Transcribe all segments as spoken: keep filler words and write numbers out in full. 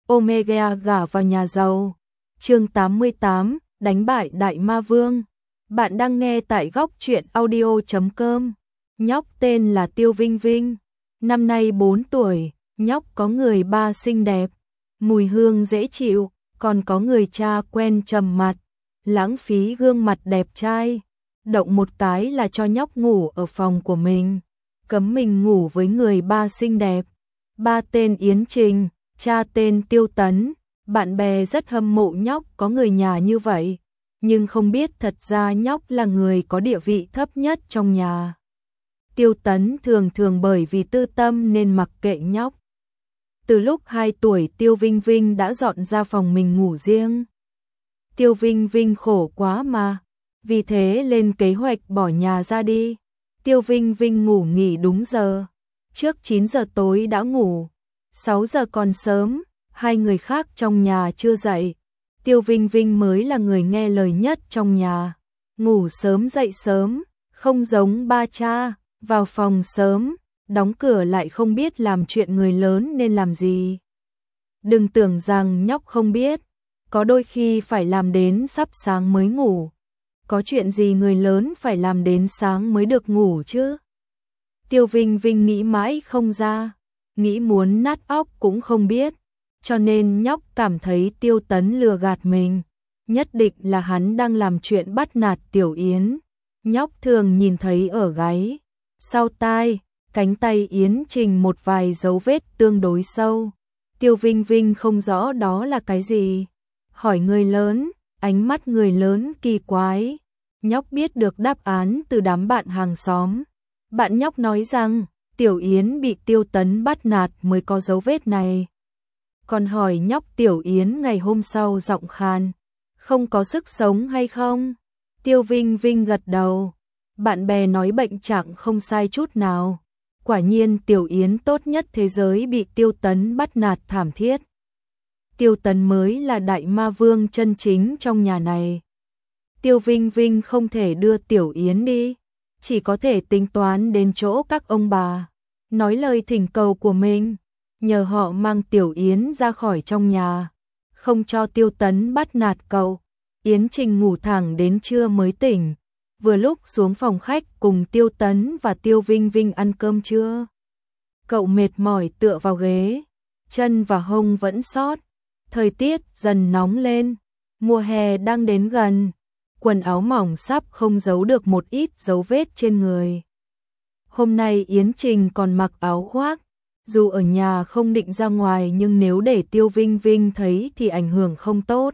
Omega gả vào nhà giàu. Chương tám mươi tám, đánh bại Đại Ma Vương. Bạn đang nghe tại góc truyện audio chấm com. Nhóc tên là Tiêu Vinh Vinh, năm nay bốn tuổi, nhóc có người ba xinh đẹp, mùi hương dễ chịu, còn có người cha quen trầm mặt, lãng phí gương mặt đẹp trai, động một cái là cho nhóc ngủ ở phòng của mình, cấm mình ngủ với người ba xinh đẹp. Ba tên Yến Trình, cha tên Tiêu Tấn, bạn bè rất hâm mộ nhóc có người nhà như vậy, nhưng không biết thật ra nhóc là người có địa vị thấp nhất trong nhà. Tiêu Tấn thường thường bởi vì tư tâm nên mặc kệ nhóc. Từ lúc hai tuổi Tiêu Vinh Vinh đã dọn ra phòng mình ngủ riêng. Tiêu Vinh Vinh khổ quá mà, vì thế lên kế hoạch bỏ nhà ra đi. Tiêu Vinh Vinh ngủ nghỉ đúng giờ, trước chín giờ tối đã ngủ, sáu giờ còn sớm, hai người khác trong nhà chưa dậy. Tiêu Vinh Vinh mới là người nghe lời nhất trong nhà, ngủ sớm dậy sớm, không giống ba cha, vào phòng sớm, đóng cửa lại không biết làm chuyện người lớn nên làm gì. Đừng tưởng rằng nhóc không biết, có đôi khi phải làm đến sắp sáng mới ngủ. Có chuyện gì người lớn phải làm đến sáng mới được ngủ chứ? Tiêu Vinh Vinh nghĩ mãi không ra, nghĩ muốn nát óc cũng không biết, cho nên nhóc cảm thấy Tiêu Tấn lừa gạt mình, nhất định là hắn đang làm chuyện bắt nạt Tiểu Yến. Nhóc thường nhìn thấy ở gáy, sau tai, cánh tay Yến Trình một vài dấu vết tương đối sâu. Tiêu Vinh Vinh không rõ đó là cái gì, hỏi người lớn, ánh mắt người lớn kỳ quái. Nhóc biết được đáp án từ đám bạn hàng xóm. Bạn nhóc nói rằng Tiểu Yến bị Tiêu Tấn bắt nạt mới có dấu vết này. Còn hỏi nhóc Tiểu Yến ngày hôm sau giọng khàn, không có sức sống hay không? Tiêu Vinh Vinh gật đầu. Bạn bè nói bệnh trạng không sai chút nào. Quả nhiên Tiểu Yến tốt nhất thế giới bị Tiêu Tấn bắt nạt thảm thiết. Tiêu Tấn mới là Đại Ma Vương chân chính trong nhà này. Tiêu Vinh Vinh không thể đưa Tiểu Yến đi, chỉ có thể tính toán đến chỗ các ông bà, nói lời thỉnh cầu của mình, nhờ họ mang Tiểu Yến ra khỏi trong nhà, không cho Tiêu Tấn bắt nạt cậu. Yến Trình ngủ thẳng đến trưa mới tỉnh, vừa lúc xuống phòng khách cùng Tiêu Tấn và Tiêu Vinh Vinh ăn cơm trưa. Cậu mệt mỏi tựa vào ghế, chân và hông vẫn sót, thời tiết dần nóng lên, mùa hè đang đến gần. Quần áo mỏng sắp không giấu được một ít dấu vết trên người. Hôm nay Yến Trình còn mặc áo khoác, dù ở nhà không định ra ngoài nhưng nếu để Tiêu Vinh Vinh thấy thì ảnh hưởng không tốt.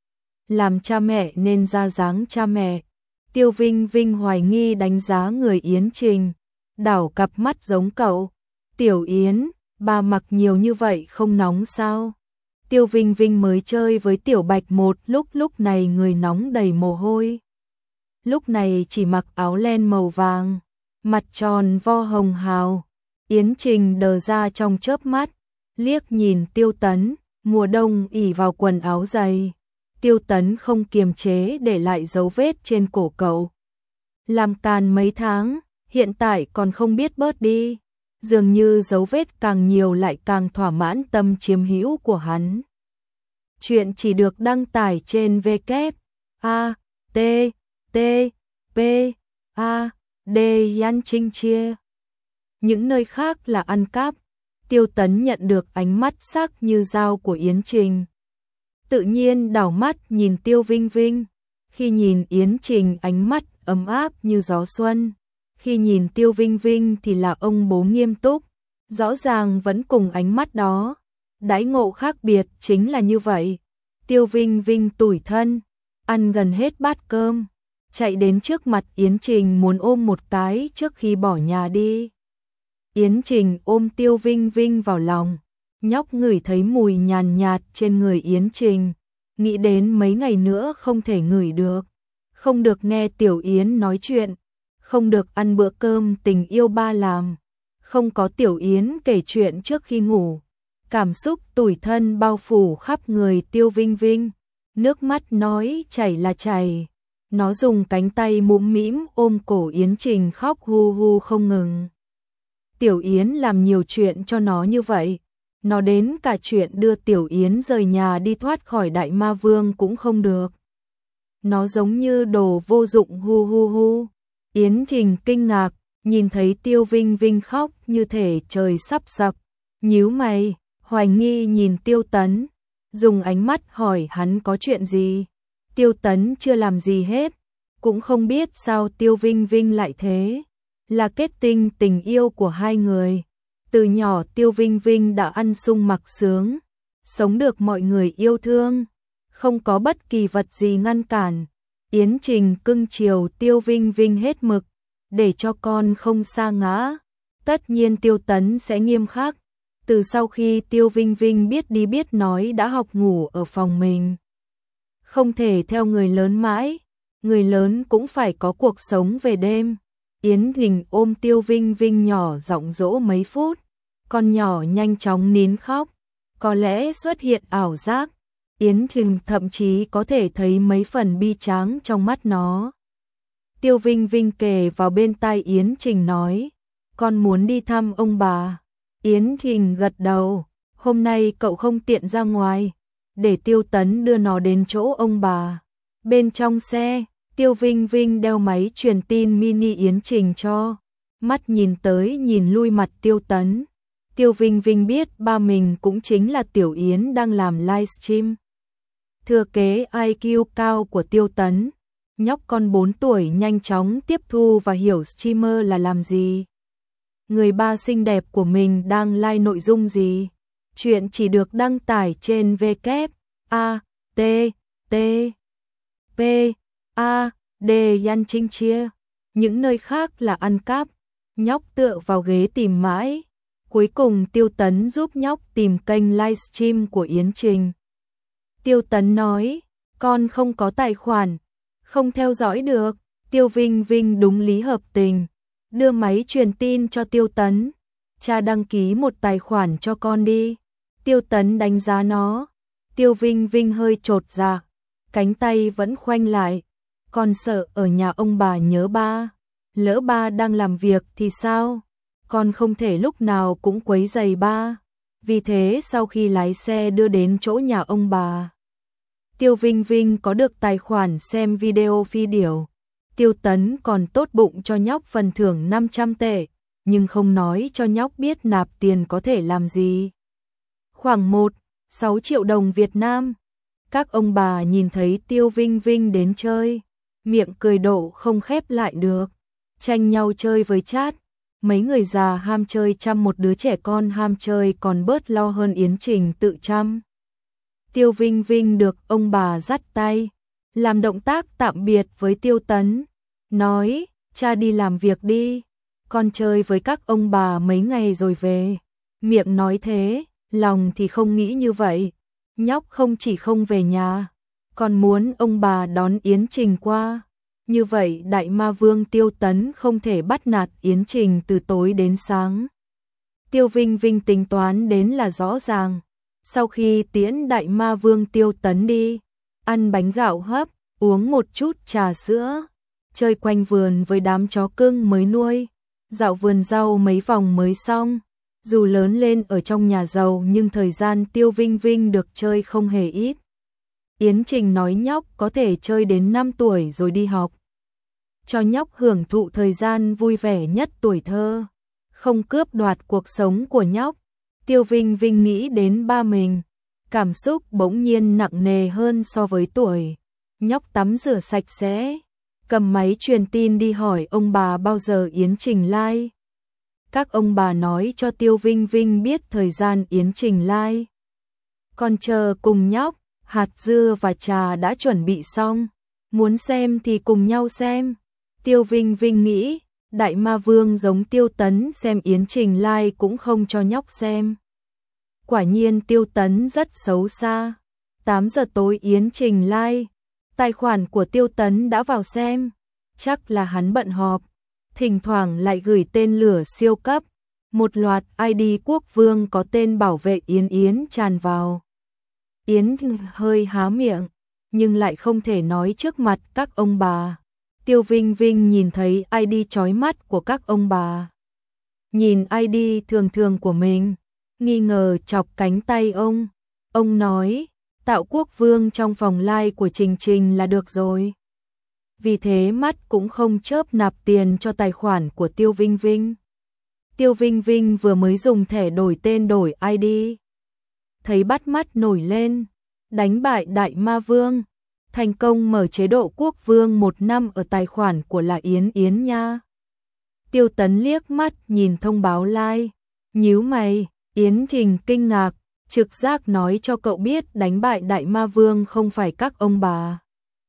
Làm cha mẹ nên ra dáng cha mẹ. Tiêu Vinh Vinh hoài nghi đánh giá người Yến Trình, đảo cặp mắt giống cậu. Tiểu Yến, bà mặc nhiều như vậy không nóng sao? Tiêu Vinh Vinh mới chơi với Tiểu Bạch một lúc, lúc này người nóng đầy mồ hôi. Lúc này chỉ mặc áo len màu vàng, mặt tròn vo hồng hào. Yến Trình đờ ra trong chớp mắt, liếc nhìn Tiêu Tấn, mùa đông ỉ vào quần áo dày. Tiêu Tấn không kiềm chế để lại dấu vết trên cổ cậu. Làm càn mấy tháng, hiện tại còn không biết bớt đi. Dường như dấu vết càng nhiều lại càng thỏa mãn tâm chiếm hữu của hắn. Chuyện chỉ được đăng tải trên W A T T P A D Yan Trinh Chia. Những nơi khác là ăn cắp. Tiêu Tấn nhận được ánh mắt sắc như dao của Yến Trình, tự nhiên đảo mắt nhìn Tiêu Vinh Vinh. Khi nhìn Yến Trình ánh mắt ấm áp như gió xuân, khi nhìn Tiêu Vinh Vinh thì là ông bố nghiêm túc, rõ ràng vẫn cùng ánh mắt đó. Đãi ngộ khác biệt chính là như vậy. Tiêu Vinh Vinh tủi thân, ăn gần hết bát cơm, chạy đến trước mặt Yến Trình muốn ôm một cái trước khi bỏ nhà đi. Yến Trình ôm Tiêu Vinh Vinh vào lòng, nhóc ngửi thấy mùi nhàn nhạt trên người Yến Trình, nghĩ đến mấy ngày nữa không thể ngửi được, không được nghe Tiểu Yến nói chuyện, không được ăn bữa cơm tình yêu ba làm, không có Tiểu Yến kể chuyện trước khi ngủ. Cảm xúc tủi thân bao phủ khắp người Tiêu Vinh Vinh, nước mắt nói chảy là chảy. Nó dùng cánh tay mũm mĩm ôm cổ Yến Trình khóc hu hu không ngừng. Tiểu Yến làm nhiều chuyện cho nó như vậy, Nó đến cả chuyện đưa Tiểu Yến rời nhà đi thoát khỏi Đại Ma Vương cũng không được. Nó giống như đồ vô dụng hu hu hu. Yến Trình kinh ngạc, nhìn thấy Tiêu Vinh Vinh khóc như thể trời sắp sập, nhíu mày, hoài nghi nhìn Tiêu Tấn, dùng ánh mắt hỏi hắn có chuyện gì. Tiêu Tấn chưa làm gì hết, cũng không biết sao Tiêu Vinh Vinh lại thế, là kết tinh tình yêu của hai người. Từ nhỏ Tiêu Vinh Vinh đã ăn sung mặc sướng, sống được mọi người yêu thương, không có bất kỳ vật gì ngăn cản. Yến Trình cưng chiều Tiêu Vinh Vinh hết mực, để cho con không sa ngã. Tất nhiên Tiêu Tấn sẽ nghiêm khắc. Từ sau khi Tiêu Vinh Vinh biết đi biết nói đã học ngủ ở phòng mình. Không thể theo người lớn mãi, người lớn cũng phải có cuộc sống về đêm. Yến Trình ôm Tiêu Vinh Vinh nhỏ giọng dỗ mấy phút, con nhỏ nhanh chóng nín khóc, có lẽ xuất hiện ảo giác. Yến Trình thậm chí có thể thấy mấy phần bi tráng trong mắt nó. Tiêu Vinh Vinh kề vào bên tai Yến Trình nói, con muốn đi thăm ông bà. Yến Trình gật đầu, hôm nay cậu không tiện ra ngoài, để Tiêu Tấn đưa nó đến chỗ ông bà. Bên trong xe, Tiêu Vinh Vinh đeo máy truyền tin mini Yến Trình cho, mắt nhìn tới nhìn lui mặt Tiêu Tấn. Tiêu Vinh Vinh biết ba mình cũng chính là Tiểu Yến đang làm livestream. Thừa kế i kiu cao của Tiêu Tấn, nhóc con bốn tuổi nhanh chóng tiếp thu và hiểu streamer là làm gì. Người ba xinh đẹp của mình đang live nội dung gì. Chuyện chỉ được đăng tải trên W A T T P A D Yan Trinh Chia. Những nơi khác là ăn cắp. Nhóc tựa vào ghế tìm mãi. Cuối cùng Tiêu Tấn giúp nhóc tìm kênh livestream của Yến Trình. Tiêu Tấn nói, con không có tài khoản, không theo dõi được. Tiêu Vinh Vinh đúng lý hợp tình, đưa máy truyền tin cho Tiêu Tấn. Cha đăng ký một tài khoản cho con đi. Tiêu Tấn đánh giá nó. Tiêu Vinh Vinh hơi chột dạ, cánh tay vẫn khoanh lại. Con sợ ở nhà ông bà nhớ ba. Lỡ ba đang làm việc thì sao? Con không thể lúc nào cũng quấy rầy ba. Vì thế sau khi lái xe đưa đến chỗ nhà ông bà, Tiêu Vinh Vinh có được tài khoản xem video phi điểu. Tiêu Tấn còn tốt bụng cho nhóc phần thưởng năm trăm tệ, nhưng không nói cho nhóc biết nạp tiền có thể làm gì. Khoảng một phẩy sáu triệu đồng Việt Nam. Các ông bà nhìn thấy Tiêu Vinh Vinh đến chơi, miệng cười độ không khép lại được, tranh nhau chơi với chat. Mấy người già ham chơi chăm một đứa trẻ con ham chơi còn bớt lo hơn Yến Trình tự chăm. Tiêu Vinh Vinh được ông bà dắt tay, làm động tác tạm biệt với Tiêu Tấn, nói, cha đi làm việc đi, con chơi với các ông bà mấy ngày rồi về. Miệng nói thế, lòng thì không nghĩ như vậy. Nhóc không chỉ không về nhà, còn muốn ông bà đón Yến Trình qua. Như vậy Đại Ma Vương Tiêu Tấn không thể bắt nạt Yến Trình từ tối đến sáng. Tiêu Vinh Vinh tính toán đến là rõ ràng. Sau khi tiễn Đại Ma Vương Tiêu Tấn đi, ăn bánh gạo hấp, uống một chút trà sữa, chơi quanh vườn với đám chó cưng mới nuôi, dạo vườn rau mấy vòng mới xong. Dù lớn lên ở trong nhà giàu nhưng thời gian Tiêu Vinh Vinh được chơi không hề ít. Yến Trình nói nhóc có thể chơi đến năm tuổi rồi đi học, cho nhóc hưởng thụ thời gian vui vẻ nhất tuổi thơ, không cướp đoạt cuộc sống của nhóc. Tiêu Vinh Vinh nghĩ đến ba mình, cảm xúc bỗng nhiên nặng nề hơn so với tuổi. Nhóc tắm rửa sạch sẽ, cầm máy truyền tin đi hỏi ông bà bao giờ Yến Trình live. Các ông bà nói cho Tiêu Vinh Vinh biết thời gian Yến Trình live. Còn chờ cùng nhóc, hạt dưa và trà đã chuẩn bị xong, muốn xem thì cùng nhau xem. Tiêu Vinh Vinh nghĩ, Đại Ma Vương giống Tiêu Tấn xem Yến Trình live cũng không cho nhóc xem. Quả nhiên Tiêu Tấn rất xấu xa. tám giờ tối Yến Trình live, tài khoản của Tiêu Tấn đã vào xem, chắc là hắn bận họp. Thỉnh thoảng lại gửi tên lửa siêu cấp, một loạt i đê quốc vương có tên bảo vệ Yến Yến tràn vào. Yến hơi há miệng, nhưng lại không thể nói trước mặt các ông bà. Tiêu Vinh Vinh nhìn thấy i đê chói mắt của các ông bà, nhìn i đê thường thường của mình, nghi ngờ chọc cánh tay ông. Ông nói, tạo quốc vương trong phòng live của Trình Trình là được rồi. Vì thế mắt cũng không chớp nạp tiền cho tài khoản của Tiêu Vinh Vinh. Tiêu Vinh Vinh vừa mới dùng thẻ đổi tên đổi i đê. Thấy bắt mắt nổi lên, đánh bại Đại Ma Vương, thành công mở chế độ quốc vương một năm ở tài khoản của là Yến Yến nha. Tiêu Tấn liếc mắt nhìn thông báo like, nhíu mày. Yến Trình kinh ngạc, trực giác nói cho cậu biết đánh bại Đại Ma Vương không phải các ông bà.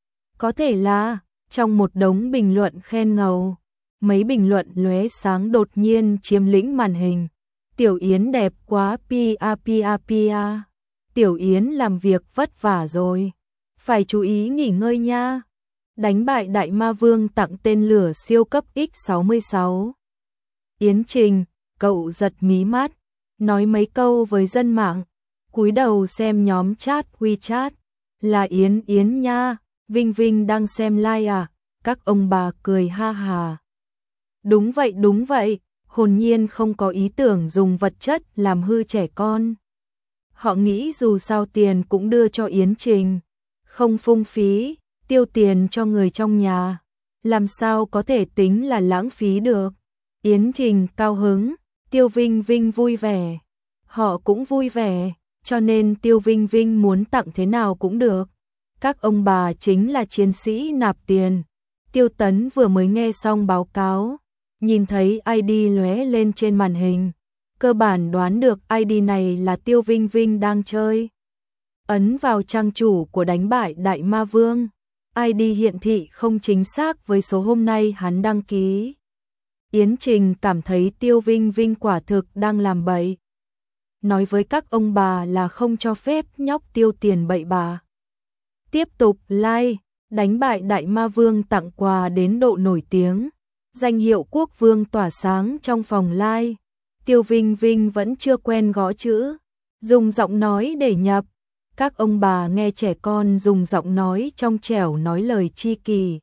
Có thể là, trong một đống bình luận khen ngầu, mấy bình luận lóe sáng đột nhiên chiếm lĩnh màn hình. Tiểu Yến đẹp quá pia pia pia. Tiểu Yến làm việc vất vả rồi, phải chú ý nghỉ ngơi nha. Đánh bại Đại Ma Vương tặng tên lửa siêu cấp X sáu mươi sáu. Yến Trình, cậu giật mí mắt, nói mấy câu với dân mạng, cúi đầu xem nhóm chat WeChat. Là Yến Yến nha, Vinh Vinh đang xem live à? Các ông bà cười ha hà. Đúng vậy đúng vậy, hồn nhiên không có ý tưởng dùng vật chất làm hư trẻ con. Họ nghĩ dù sao tiền cũng đưa cho Yến Trình, không phung phí, tiêu tiền cho người trong nhà, làm sao có thể tính là lãng phí được. Yến Trình cao hứng, Tiêu Vinh Vinh vui vẻ, họ cũng vui vẻ, cho nên Tiêu Vinh Vinh muốn tặng thế nào cũng được. Các ông bà chính là chiến sĩ nạp tiền. Tiêu Tấn vừa mới nghe xong báo cáo, nhìn thấy i đê lóe lên trên màn hình, cơ bản đoán được i đê này là Tiêu Vinh Vinh đang chơi. Ấn vào trang chủ của đánh bại Đại Ma Vương, i đê hiển thị không chính xác với số hôm nay hắn đăng ký. Yến Trình cảm thấy Tiêu Vinh Vinh quả thực đang làm bậy. Nói với các ông bà là không cho phép nhóc tiêu tiền bậy bạ. Tiếp tục like, đánh bại Đại Ma Vương tặng quà đến độ nổi tiếng. Danh hiệu quốc vương tỏa sáng trong phòng live. Tiêu Vinh Vinh vẫn chưa quen gõ chữ, dùng giọng nói để nhập. Các ông bà nghe trẻ con dùng giọng nói trong trẻo nói lời chi kỳ,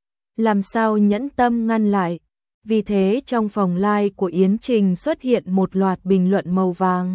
làm sao nhẫn tâm ngăn lại. Vì thế trong phòng live của Yến Trình xuất hiện một loạt bình luận màu vàng.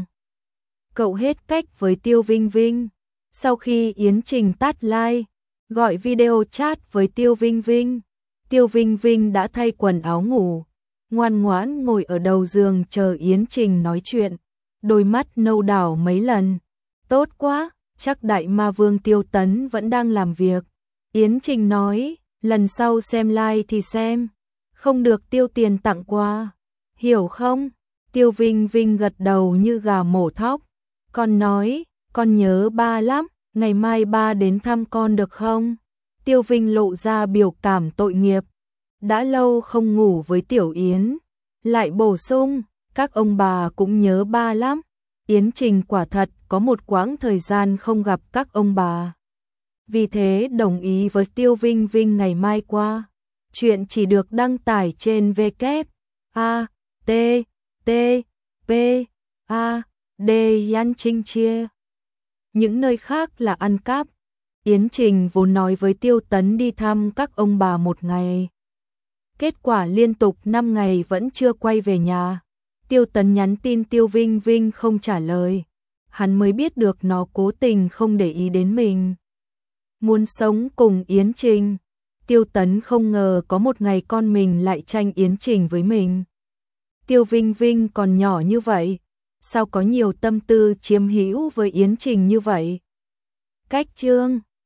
Cậu hết cách với Tiêu Vinh Vinh. Sau khi Yến Trình tắt live, gọi video chat với Tiêu Vinh Vinh, Tiêu Vinh Vinh đã thay quần áo ngủ, ngoan ngoãn ngồi ở đầu giường chờ Yến Trình nói chuyện, đôi mắt nâu đảo mấy lần. Tốt quá, chắc Đại Ma Vương Tiêu Tấn vẫn đang làm việc. Yến Trình nói, lần sau xem live thì xem, không được tiêu tiền tặng quà, hiểu không? Tiêu Vinh Vinh gật đầu như gà mổ thóc. Con nói, con nhớ ba lắm, ngày mai ba đến thăm con được không? Tiêu Vinh lộ ra biểu cảm tội nghiệp. Đã lâu không ngủ với Tiểu Yến. Lại bổ sung, các ông bà cũng nhớ ba lắm. Yến Trình quả thật có một quãng thời gian không gặp các ông bà. Vì thế đồng ý với Tiêu Vinh Vinh ngày mai qua. Chuyện chỉ được đăng tải trên W A T T P A D Yan Trinh Chia. Những nơi khác là ăn cắp. Yến Trình vốn nói với Tiêu Tấn đi thăm các ông bà một ngày. Kết quả liên tục năm ngày vẫn chưa quay về nhà. Tiêu Tấn nhắn tin Tiêu Vinh Vinh không trả lời. Hắn mới biết được nó cố tình không để ý đến mình, muốn sống cùng Yến Trình. Tiêu Tấn không ngờ có một ngày con mình lại tranh Yến Trình với mình. Tiêu Vinh Vinh còn nhỏ như vậy, sao có nhiều tâm tư chiếm hữu với Yến Trình như vậy? Cách chương